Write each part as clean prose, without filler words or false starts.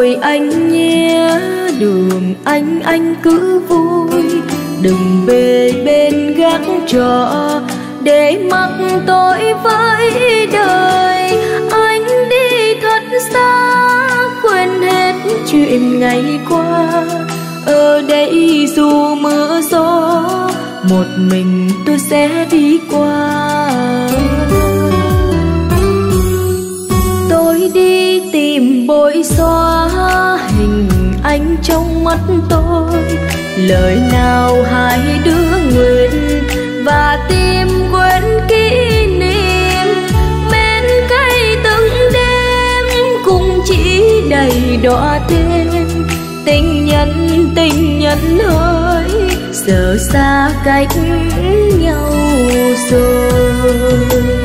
rồi anh nhé, đường anh cứ vui, đừng về bên gác trọ để mắc tội với đời. Anh đi thật xa, quên hết chuyện ngày qua, ở đây dù mưa gió một mình tôi sẽ đi qua. Tôi đi tìm bôi xóa hình anh trong mắt tôi, lời nào hai đứa nguyện và tim quên kỷ niệm. Bên cây từng đêm cũng chỉ đầy đọa tên tình nhân ơi, giờ xa cách nhau rồi.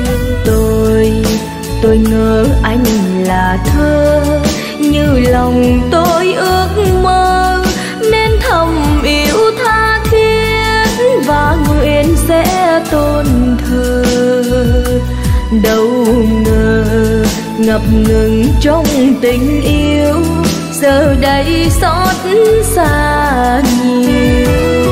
Tôi ngỡ anh là thơ như lòng tôi ước mơ, nên thầm yêu tha thiết và nguyện sẽ tôn thờ. Đâu ngờ ngập ngừng trong tình yêu, giờ đây xót xa nhiều.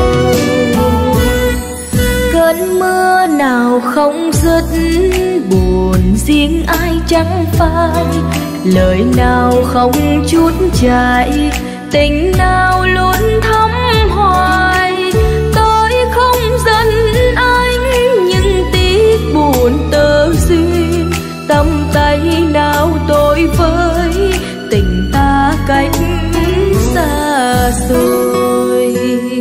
Cơn mưa nào không dứt, buồn riêng ai chẳng phai, lời nào không chút chại, tình nào luôn thắm hoài. Tôi không giận anh nhưng tiếc buồn tơ duyên, tầm tay nào tôi với tình ta cách xa xôi.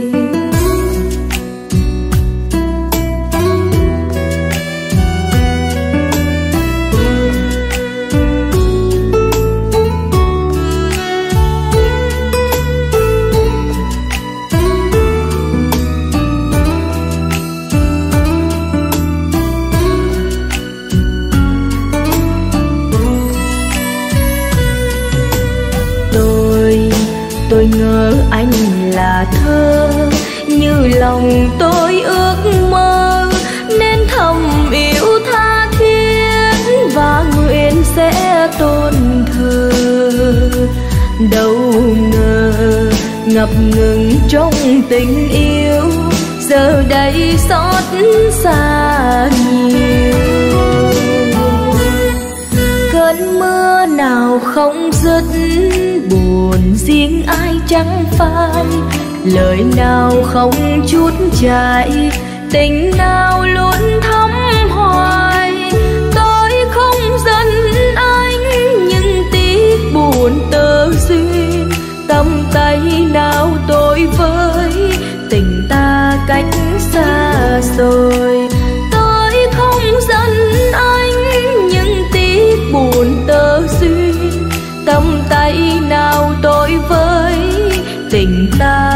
Tôi ngỡ anh là thơ như lòng tôi ước mơ, nên thầm yêu tha thiết và nguyện sẽ tôn thờ. Đâu ngờ ngập ngừng trong tình yêu, giờ đây xót xa nhiều. Cơn mưa nào không dứt, buồn riêng ai chẳng phai, lời nào không chút chại, tình nào luôn thắm hoài. Tôi không giận anh nhưng tiếc buồn tơ duyên, tầm tay nào tôi với tình ta cách xa xôi. Tôi không giận anh nhưng tiếc buồn tơ duyên, tầm tay nào tôi với tình ta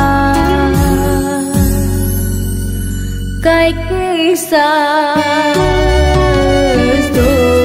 cách xa rồi.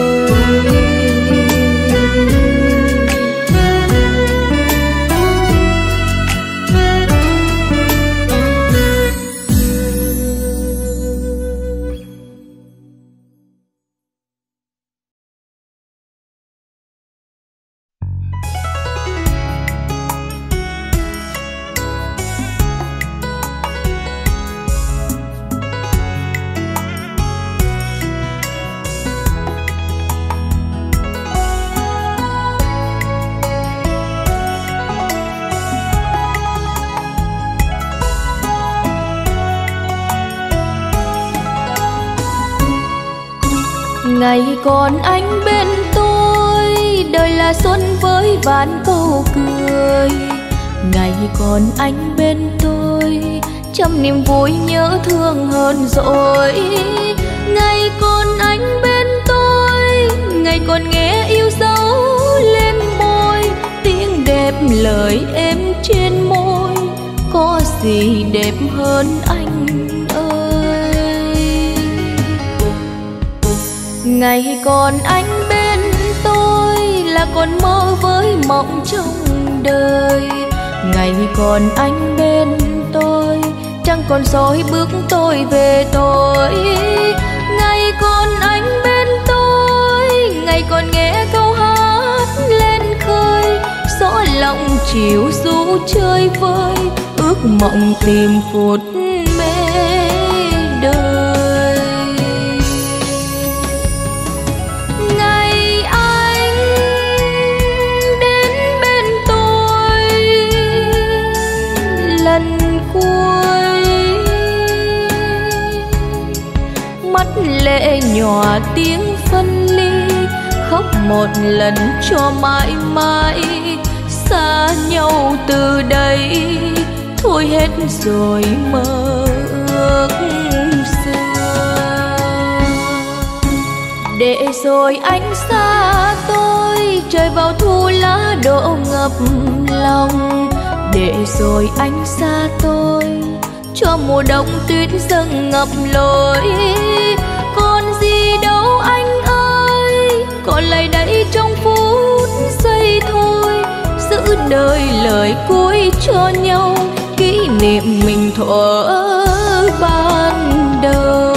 Ngày còn anh bên tôi, đời là xuân với vạn câu cười. Ngày còn anh bên tôi, trăm niềm vui nhớ thương hơn rồi. Ngày còn anh bên tôi, ngày còn nghe yêu dấu lên môi, tiếng đẹp lời êm trên môi, có gì đẹp hơn anh ơi. Ngày còn anh bên tôi là còn mơ với mộng trong đời. Ngày còn anh bên tôi chẳng còn dối bước tôi về tôi. Ngày còn anh bên tôi, ngày còn nghe câu hát lên khơi, lòng chiều du chơi vơi, ước mộng tìm phút mê đời. Ngày anh đến bên tôi lần cuối, mắt lệ nhòa tiếng phân ly, khóc một lần cho mãi mãi. Xa nhau từ đây thôi hết rồi mơ ước xưa. Để rồi anh xa tôi, trời vào thu lá đổ ngập lòng. Để rồi anh xa tôi, cho mùa đông tuyết dâng ngập lối. Còn gì đâu anh ơi, còn lại đây trong phút giây thôi. Giữ đời lời cuối cho nhau, kỷ niệm mình thuở ban đầu.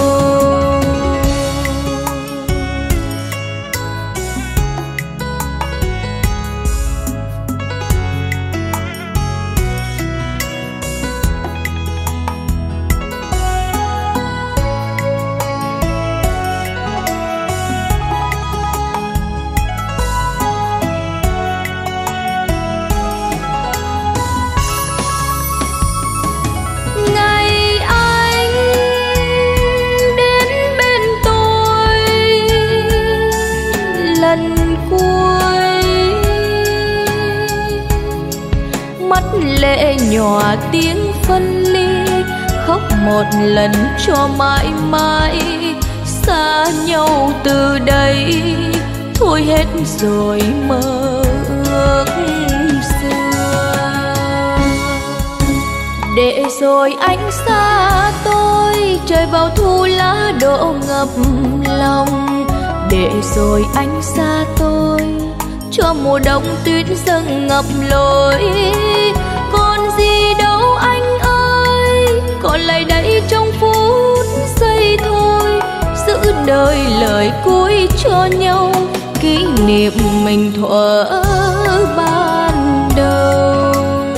Lệ nhòa tiếng phân ly, khóc một lần cho mãi mãi. Xa nhau từ đây thôi hết rồi mơ ước xưa. Để rồi anh xa tôi, trời vào thu lá đổ ngập lòng. Để rồi anh xa tôi, cho mùa đông tuyết dâng ngập lối. Còn gì đâu anh ơi, còn lại đây trong phút giây thôi. Giữ đời lời cuối cho nhau, kỷ niệm mình thuở ban đầu.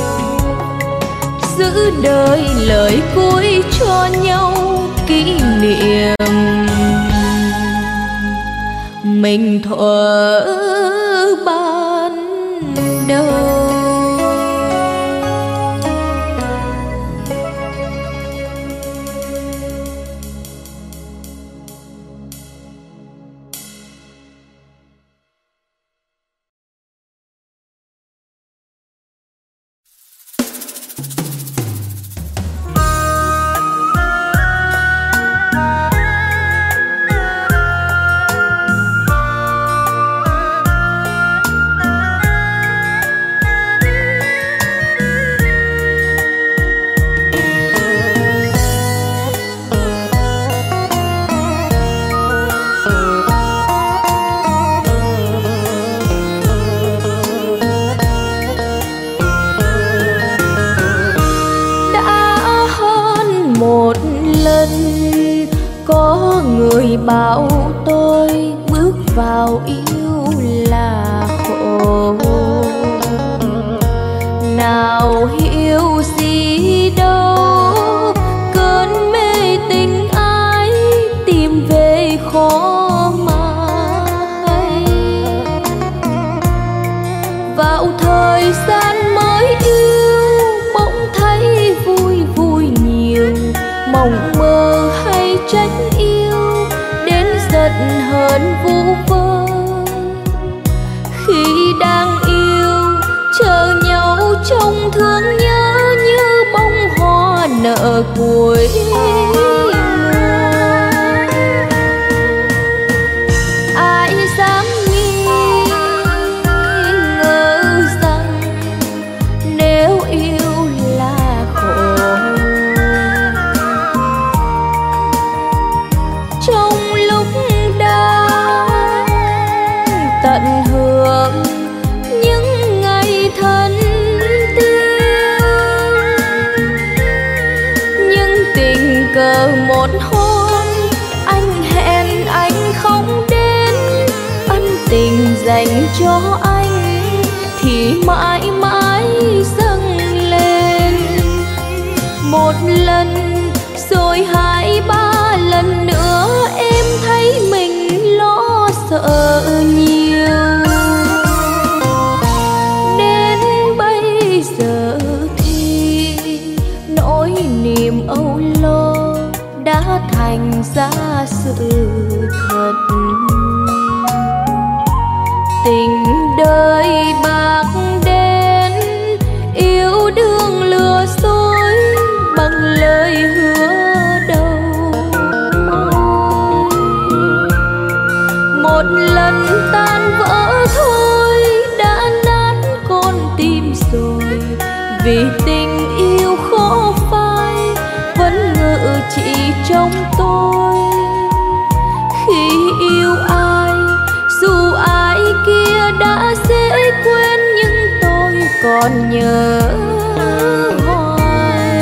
Giữ đời lời cuối cho nhau, kỷ niệm mình thuở ban đầu. Bảo tôi bước vào yêu là khổ, nào hiểu gì đâu. Cơn mê tình ai tìm về khó mà hay. Vào thời gian mới yêu bỗng thấy vui vui nhiều, mộng mơ hay trách yêu đến giận hờn vu vơ. Khi đang yêu chờ nhau trông thương nhớ như bông hoa nở cuối mùa. Ai dám nghi ngờ rằng nếu yêu là khổ. Trong lúc đang tận hưởng những ngày thân thương, nhưng tình cờ một hôm anh hẹn anh không đến. Ân tình dành cho anh thì mãi mãi rồi, vì tình yêu khó phai vẫn ngự trị trong tôi. Khi yêu ai, dù ai kia đã dễ quên, nhưng tôi còn nhớ hoài.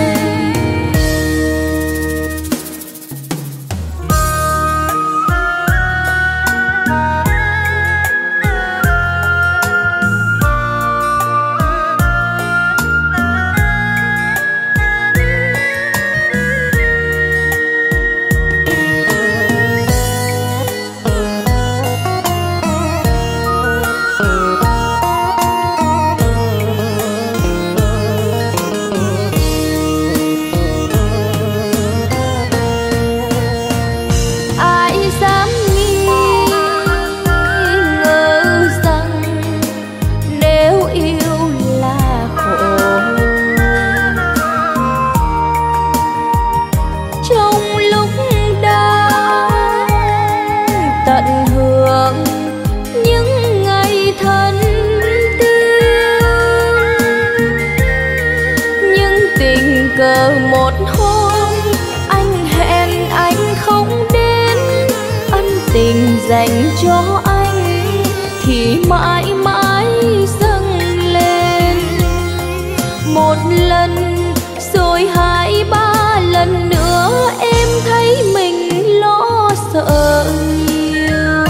Một hôm anh hẹn anh không đến, ân tình dành cho anh thì mãi mãi dâng lên. Một lần rồi hai ba lần nữa em thấy mình lo sợ nhiều.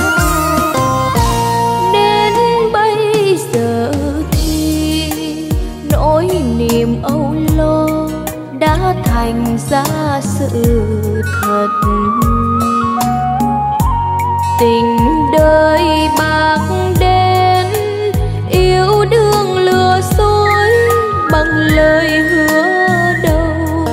Đến bây giờ thì nỗi niềm âu lo đã thành ra sự thật. Tình đời bạc đến, yêu đương lừa dối bằng lời hứa đầu.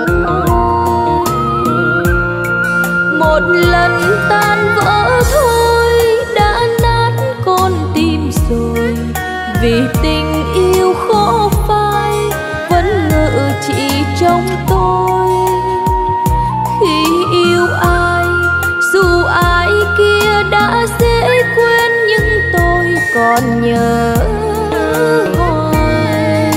Một lần tan vỡ thôi đã nát con tim rồi, vì tình yêu khó phai vẫn ngự trị trong tôi. Khi yêu ai, dù ai kia đã dễ quên, nhưng tôi còn nhớ hoài.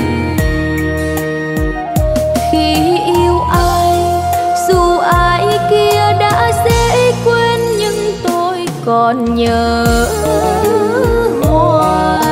Khi yêu ai, dù ai kia đã dễ quên, nhưng tôi còn nhớ hoài.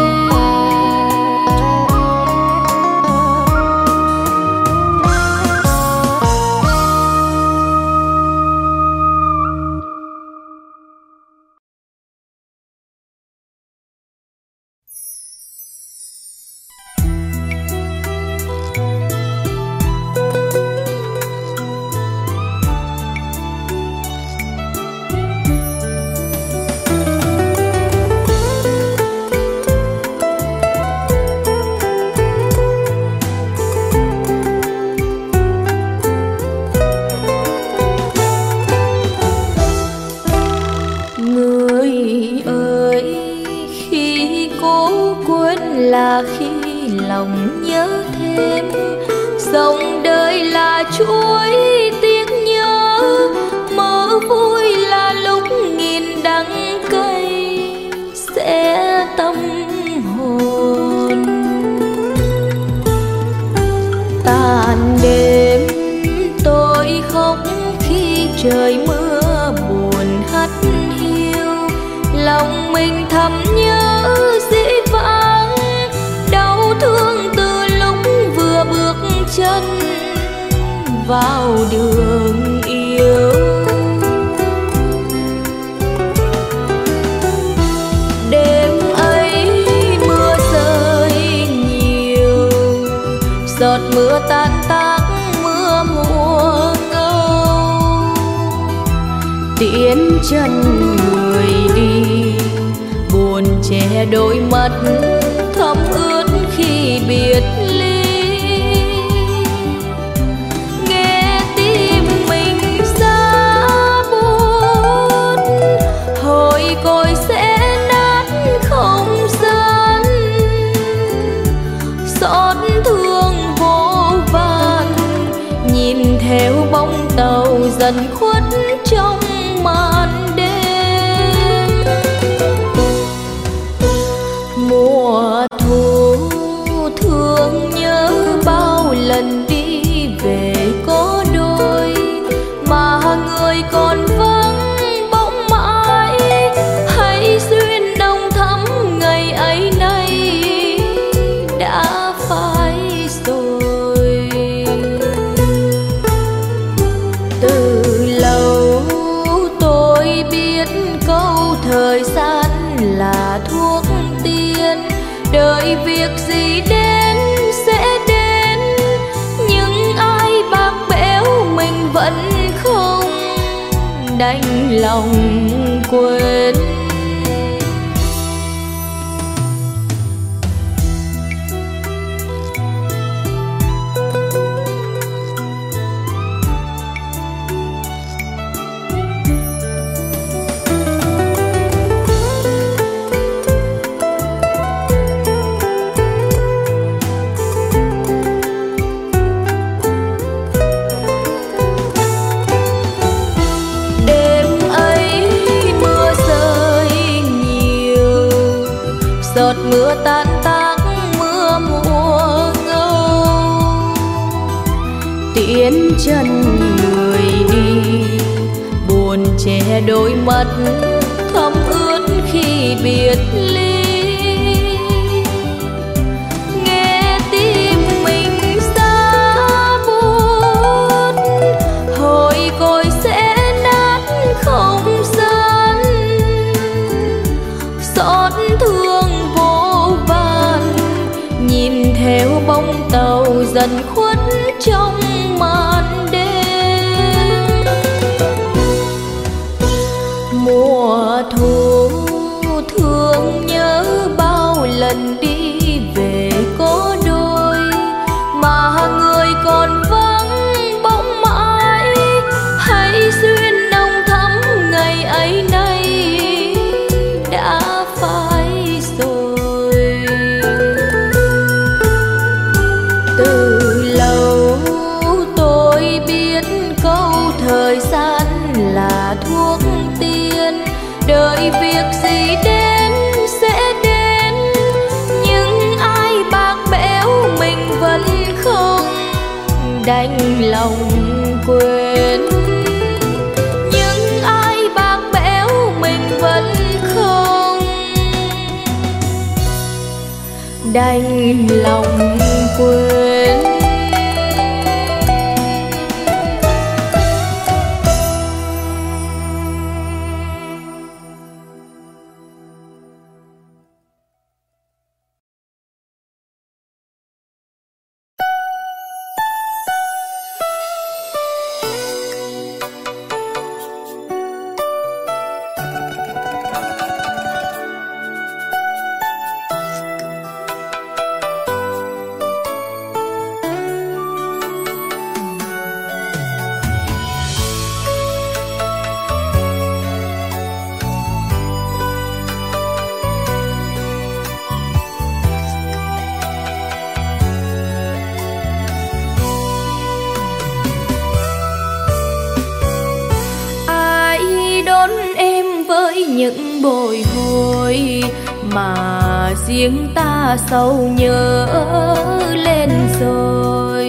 Là khi lòng nhớ thêm, dòng đời là chuỗi tiếng nhớ, mơ vui là lúc nghìn đắng cay sẽ tâm hồn. Tàn đêm tôi khóc khi trời mưa buồn hắt hiu, lòng mình thầm nhớ dĩ vãng, đau thương từ lúc vừa bước chân vào đường yêu. Đêm ấy mưa rơi nhiều, giọt mưa tan tác mưa mùa ngâu. Tiễn chân người đi, buồn che đôi mắt thấm ướt khi biệt ly. Nghe tim mình giá buốt, hồi côi sẽ nát không gian. Xót thương vô vàn, nhìn theo bóng tàu dần khuất trong màn đêm. Mùa thu gì đến sẽ đến, nhưng ai bạc bẽo mình vẫn không đành lòng quên. Giọt mưa tan tác mưa mùa ngâu, tiễn chân người đi buồn che đôi mắt thấm ướt khi biệt ly. Nghe tim mình xa buốt, hồi côi sẽ nát không gian, xót thương nhìn theo bóng tàu dần khuất trong màn đêm. Mùa thu thương nhớ bao lần đi về có đôi, mà người còn vắng bóng mãi. Hãy duyên nồng thắm ngày ấy nay đã phai rồi. Từ lâu tôi biết câu thời gian là thuốc tiên, đợi việc gì đến sẽ đến, nhưng ai bạc bẽo mình vẫn không đành lòng quên. Nhưng ai bạc bẽo mình vẫn không đành lòng quên. Những bồi hồi mà riêng ta sâu nhớ lên rồi.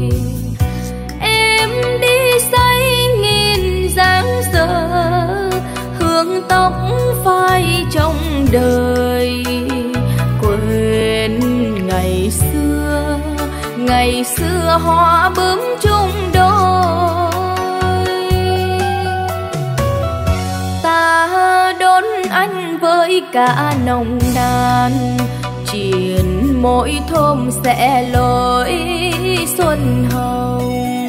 Em đi say nghìn dáng giờ, hương tóc phai trong đời. Quên ngày xưa hoa bướm chung đôi. Ta đón anh với cả nồng nàn, triền mỗi thôm sẽ lối xuân hồng.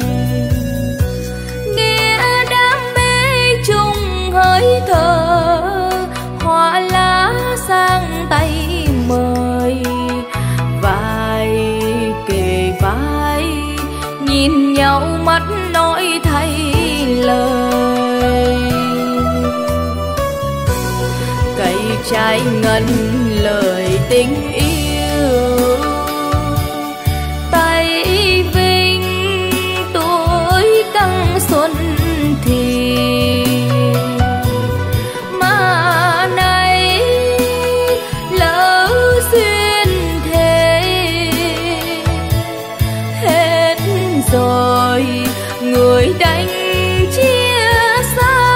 Nghĩa đam mê chung hơi thở, hoa lá sang tay mời. Vai kề vai nhìn nhau mắt nói thay lời. Cây trái ngân lời tình yêu, tay vinh tuổi căng xuân thì. Mà này lỡ duyên thế hết rồi, người đành chia xa.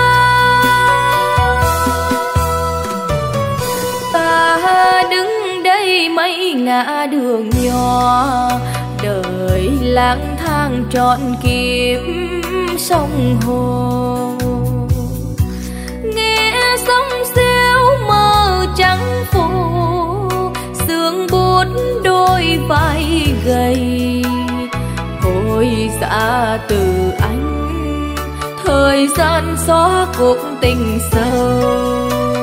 Ta đứng đây mấy ngã đường nhỏ, đời lang thang trọn kiếp sông hồ. Nghe sóng xéo mơ trắng phù, xương buốt đôi vai gầy. Hồi xa từ anh, thời gian xóa cuộc tình sâu.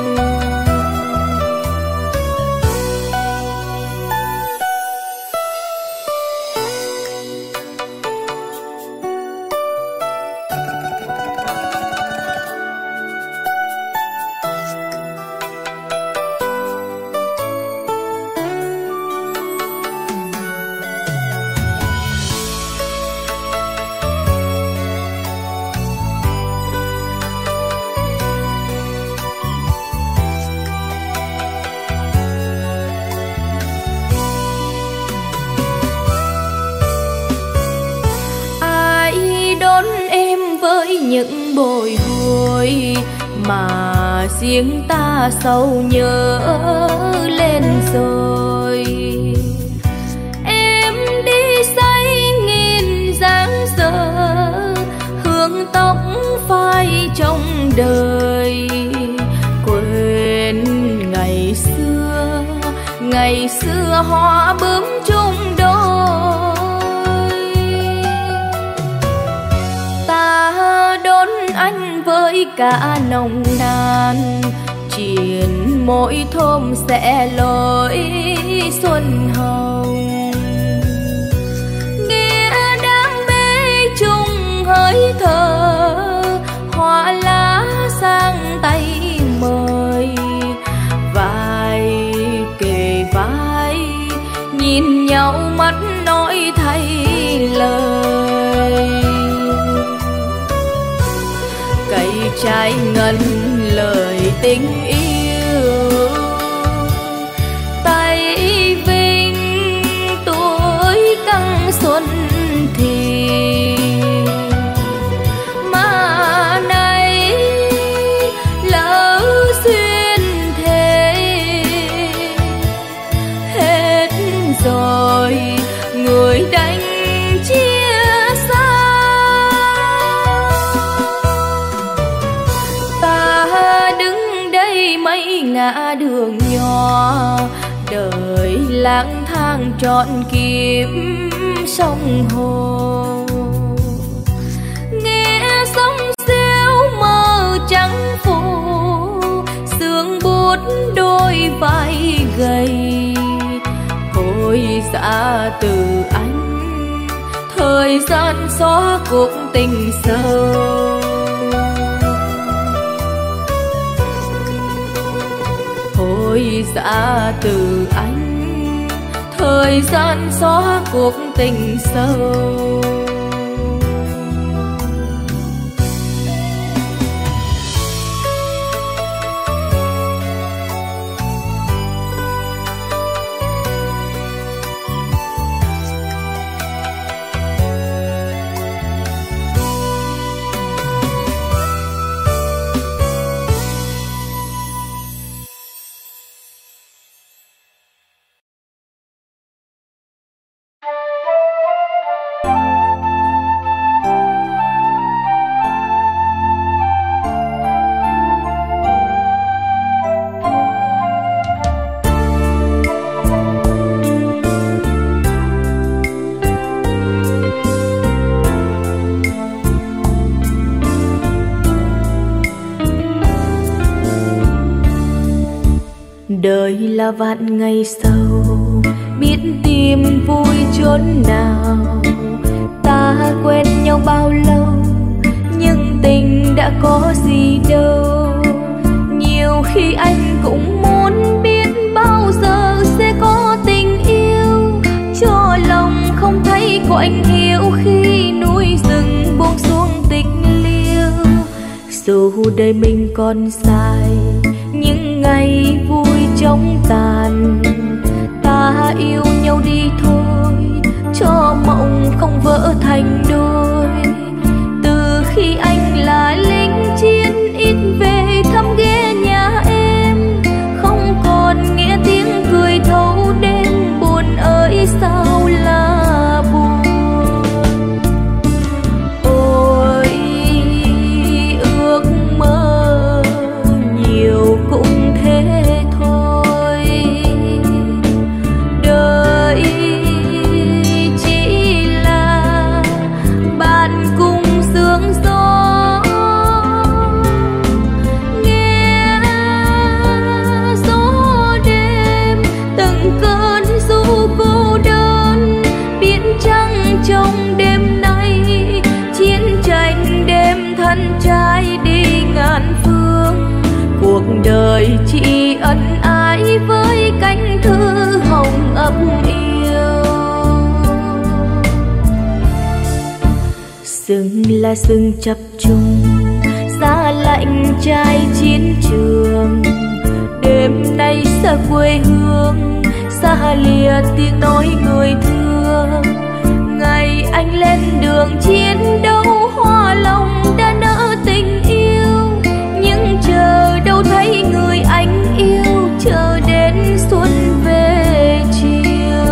Những bồi hồi mà riêng ta sâu nhớ lên rồi. Em đi say nghìn dáng giờ, hương tóc phai trong đời. Quên ngày xưa hoa bướm chung đôi. Anh với cả nồng nàn, triền mỗi thôm sẽ lối xuân hồng. Nghĩa đang bê chung hơi thở, hoa lá sang tay mời. Vai kề vai nhìn nhau mắt nói thay lời. Cây trái ngân lời tình yêu, tay vinh tuổi căng xuân thì. Mà này lỡ duyên thế, hết rồi người đành chia xa. Mấy ngã đường nhỏ, đời lang thang trọn kiếp sông hồ. Nghe sóng xéo mơ trắng phủ, sương buốt đôi vai gầy. Hồi xa từ anh, thời gian xóa cuộc tình sâu. Hồi xa từ anh, thời gian xóa cuộc tình sâu. Đời là vạn ngày sâu, biết tìm vui chốn nào. Ta quen nhau bao lâu, nhưng tình đã có gì đâu. Nhiều khi anh cũng muốn biết bao giờ sẽ có tình yêu, cho lòng không thấy quạnh hiu khi núi rừng buông xuống tịch liêu. Dù đời mình còn dài, những ngày vui chóng tàn, ta yêu nhau đi thôi, cho mộng không vỡ thành đôi. Từ khi anh là lính chiến, ít về thăm ghé nhà em, không còn nghe tiếng cười thấu đêm. Buồn ơi sao là buồn, ôi ước mơ nhiều cũng thế thôi. là rừng chập trùng, xa lạnh trai chiến trường. Đêm nay xa quê hương, xa lìa tiếng nói người thương. Ngày anh lên đường chiến đấu, hoa lòng đã nở tình yêu. Nhưng chờ đâu thấy người anh yêu, chờ đến xuân về chiều.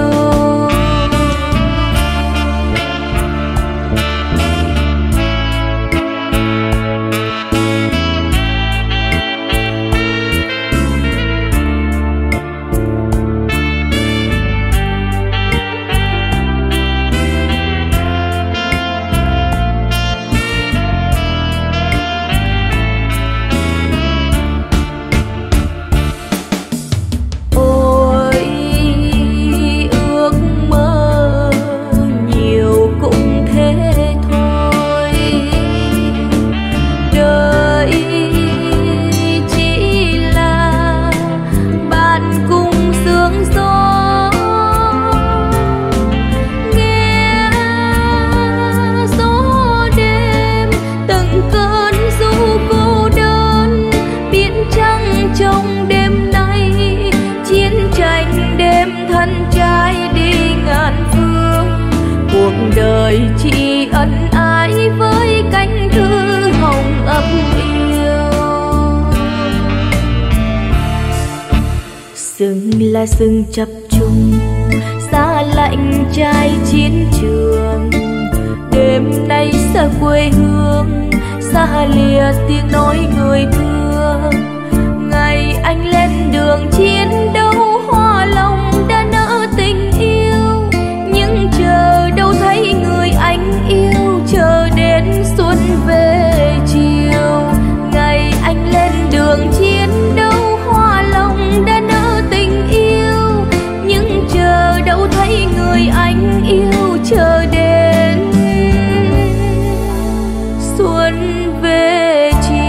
Đời chỉ ân ái với cánh thư hồng ấm yêu. Rừng là rừng chập trùng, xa lạnh trai chiến trường. Đêm nay xa quê hương, xa lìa tiếng nói người thương. Ngày anh lên đường chiến đấu, hoa lòng đã nở tình yêu. Nhưng chờ đâu thấy người anh yêu, chờ đến xuân về chiều. Ngày anh lên đường chiến đấu, hoa lòng đã nở tình yêu. Nhưng chờ đâu thấy người anh yêu, chờ đến xuân về chiều.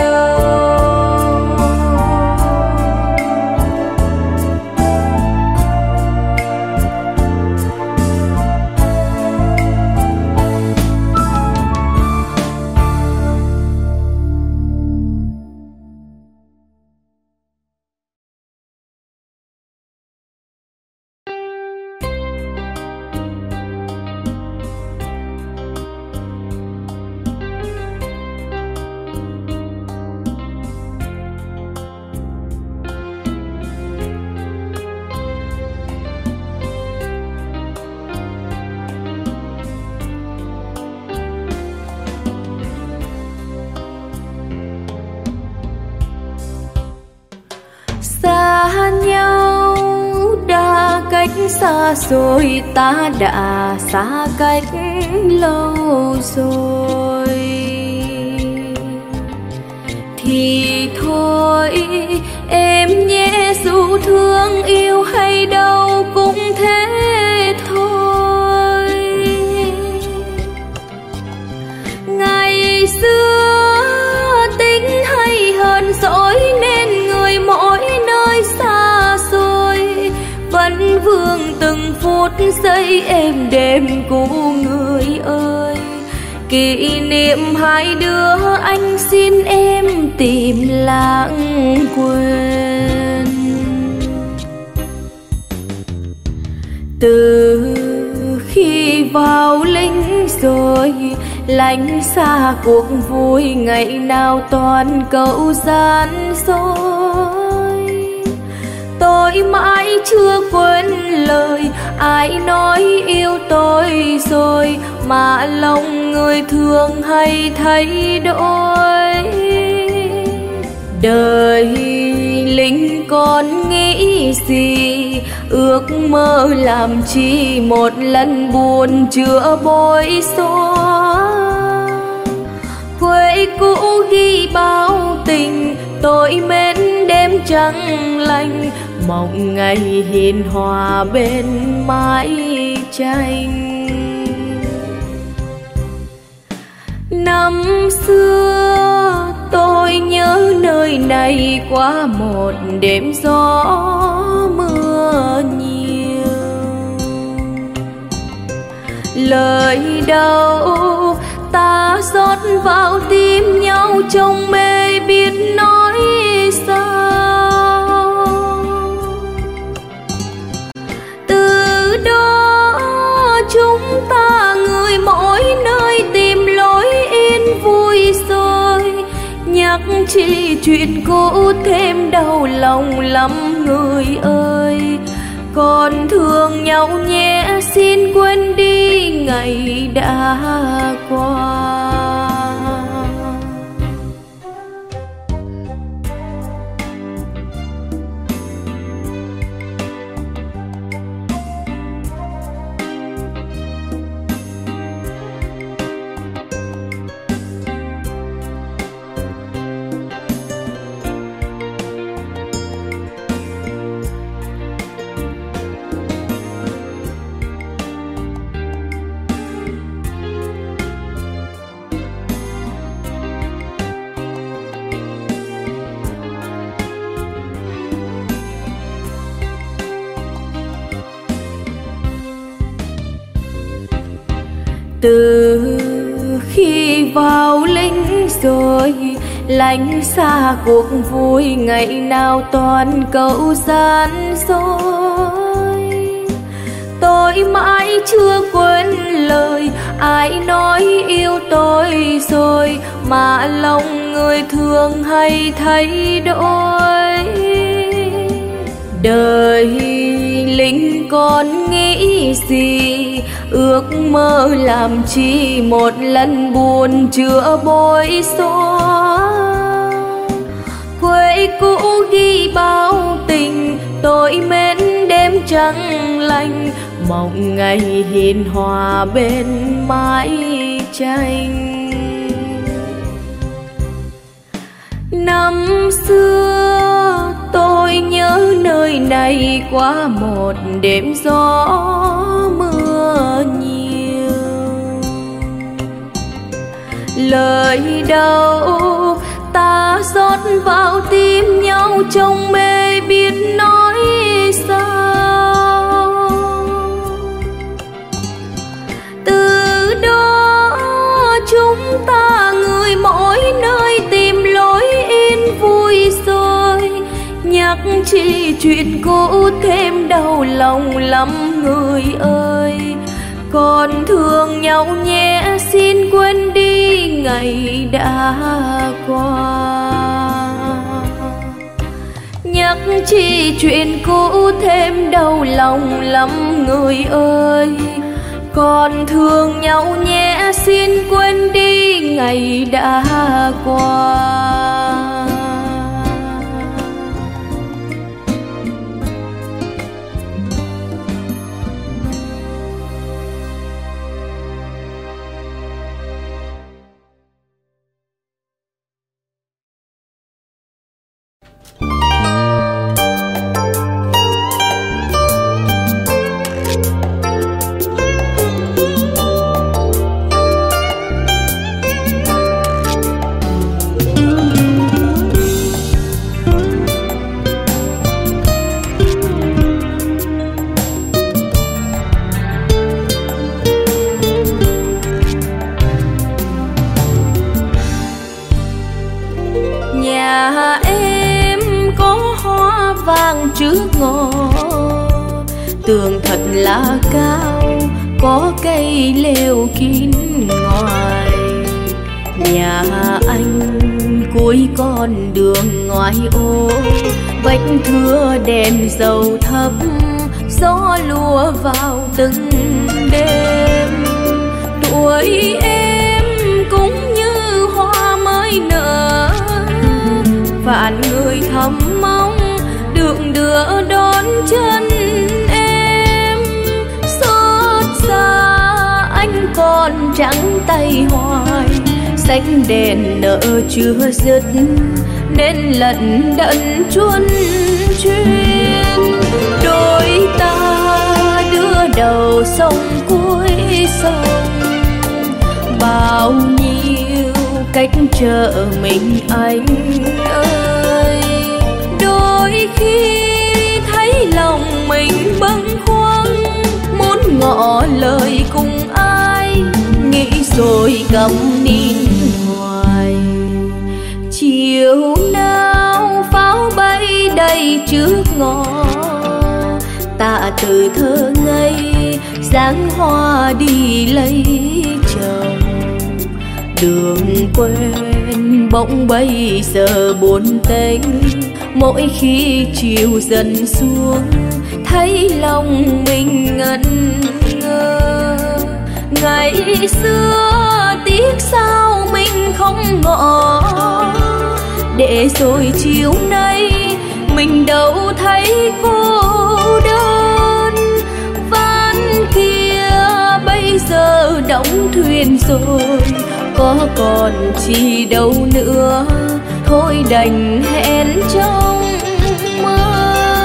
Xa nhau đã cách xa rồi, ta đã xa cách lâu rồi. Thì thôi em nhé, dù thương yêu hay đau cũng thế thôi. Ngày xưa tính hay hờn dỗi nên người mỗi nơi xa xôi. Vẫn vương từng phút giây êm đềm của người ơi. Kỷ niệm hai đứa anh xin em tìm lãng quên. Từ khi vào lính rồi, lánh xa cuộc vui, ngày nào toàn câu gian dối. Tôi mãi chưa quên lời ai nói yêu tôi rồi, mà lòng người thường hay thay đổi. Đời lính còn nghĩ gì, ước mơ làm chi một lần buồn chưa bối xóa. Quê cũ ghi bao tình, tôi mến đêm trăng lạnh, mộng ngày hiền hòa bên mái tranh. Năm xưa tôi nhớ nơi này qua một đêm gió mưa nhiều. Lời đâu ta rót vào tim nhau trong mê biết nói sao. Từ đó chúng ta người mỗi nơi tìm lối yên vui rồi, nhắc chi chuyện cũ thêm đau lòng lắm người ơi. Còn thương nhau nhé, xin quên đi ngày đã qua. Từ khi vào lính rồi, lánh xa cuộc vui, ngày nào toàn câu gian dối. Tôi mãi chưa quên lời ai nói yêu tôi rồi, mà lòng người thường hay thay đổi. Đời lính còn nghĩ gì, ước mơ làm chi một lần buồn chưa bối xóa. Quê cũ ghi bao tình, tôi mến đêm trăng lành, mong ngày hiền hòa bên mái tranh. Năm xưa tôi nhớ nơi này qua một đêm gió mưa nhiều. Lời đâu ta rót vào tim nhau trong mê biết nói sao. Từ đó chúng ta người mỗi nơi tìm lối yên vui rồi, nhắc chi chuyện cũ thêm đau lòng lắm người ơi. Còn thương nhau nhé, xin quên đi ngày đã qua. Nhắc chi chuyện cũ thêm đau lòng lắm người ơi. Còn thương nhau nhé, xin quên đi ngày đã qua. Trước ngõ tường thật là cao, có cây leo kín ngoài. Nhà anh cuối con đường ngoài ô, vách thưa đèn dầu thấp, gió lùa vào từng đêm. Tuổi em cũng như hoa mới nở, vạn người thầm mong được đưa đón chân em. Xót xa anh còn trắng tay hoài, xanh đèn nợ chưa dứt nên lận đận chuôn chuyên. Đôi ta đưa đầu sông cuối sông, bao nhiêu cách chờ mình anh ơi. Đôi khi thấy lòng mình bâng khuâng, muốn ngỏ lời cùng ai, nghĩ rồi câm nín hoài. Chiều nào pháo bay đầy trước ngõ, ta từ thơ ngây dáng hoa đi lấy chồng. Đường quên bỗng bây giờ buồn tênh, mỗi khi chiều dần xuống thấy lòng mình ngẩn ngơ. Ngày xưa tiếc sao mình không ngỏ, để rồi chiều nay mình đâu thấy cô đơn. Van kia bây giờ đóng thuyền rồi, có còn chi đâu nữa, thôi đành hẹn trong mơ.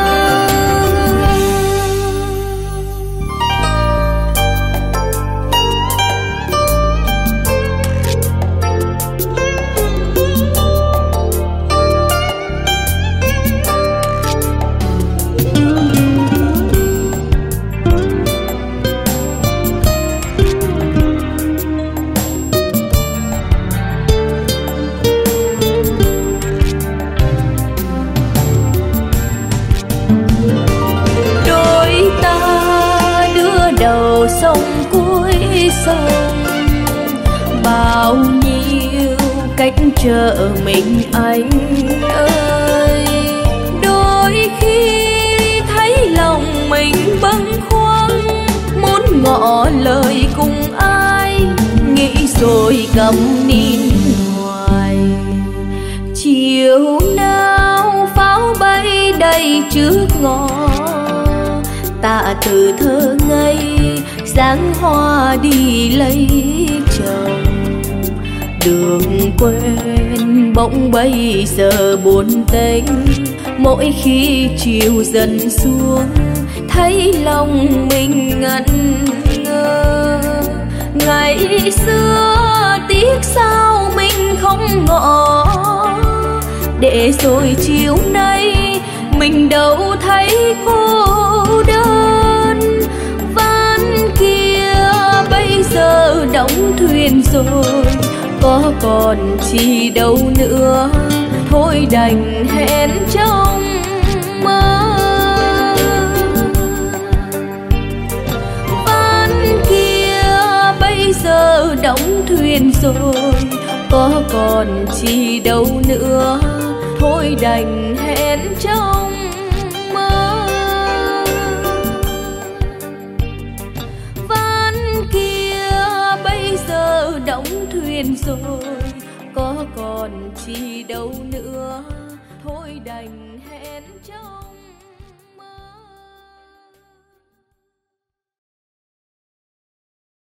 Sông cuối sông bao nhiêu cách chờ mình anh ơi. Đôi khi thấy lòng mình bâng khuâng, muốn ngỏ lời cùng ai, nghĩ rồi câm nín hoài. Chiều nào pháo bay đầy trước ngõ, ta từ thơ ngây dáng hoa đi lấy chồng. Đường quên bỗng bây giờ buồn tênh, mỗi khi chiều dần xuống thấy lòng mình ngẩn ngơ. Ngày xưa tiếc sao mình không ngỏ, để rồi chiều nay mình đâu thấy cô đơn. Van kia bây giờ đóng thuyền rồi, có còn chi đâu nữa, thôi đành hẹn trong mơ. Van kia bây giờ đóng thuyền rồi, có còn chi đâu nữa, thôi đành hẹn trong mơ. Van kia bây giờ đóng thuyền rồi, có còn chi đâu nữa, thôi đành hẹn trong